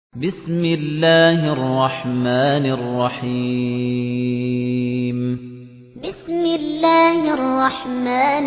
بسم الله الرحمن الرحيم بسم الله الرحمن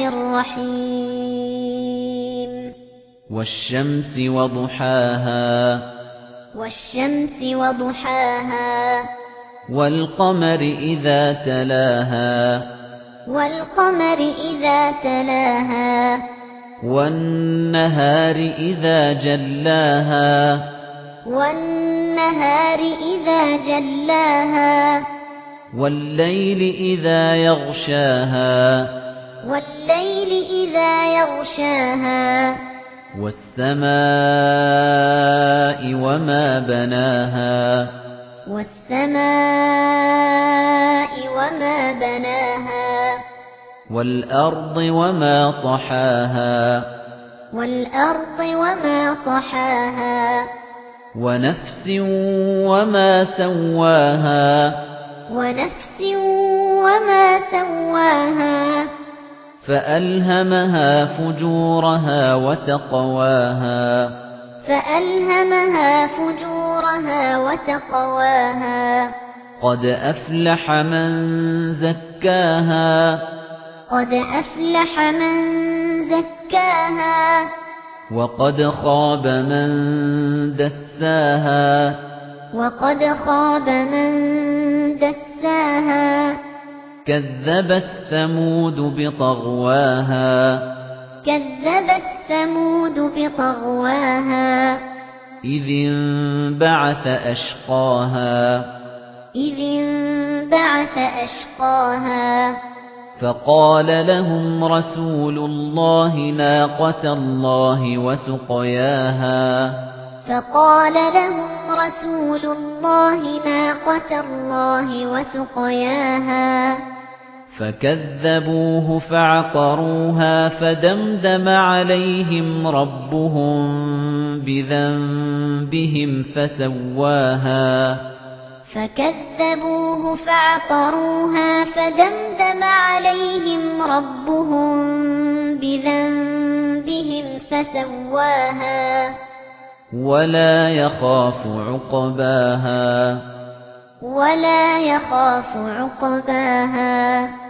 الرحيم والشمس وضحاها والشمس وضحاها والقمر إذا تلاها والقمر إذا تلاها والنهار إذا جلاها والنهار إذا جلاها والليل إذا يغشاها والليل إذا يغشاها والسماء وما بناها والسماء وما بناها والأرض وما طحاها والأرض وما طحاها ونفس وما سواها ونفس وما سواها فألهمها فجورها وتقواها فألهمها فجورها وتقواها قد أفلح من زكاها قد أفلح من زكاها وقد خاب من دساها وقد خاب من دساها كذبت ثمود بطغواها كذبت ثمود بطغواها إذ انبعث أشقاها إذ انبعث أشقاها فقال لهم رسول الله ناقة الله وسقياها فقال لهم رسول الله ناقة الله وسقياها فكذبوه فعقروها فدمدم عليهم ربهم بذنبهم فسواها فكذبوه فعقروها فدمدم عليهم ربهم بذنبهم فسواها ولا يخاف عقباها ولا يخاف عقباها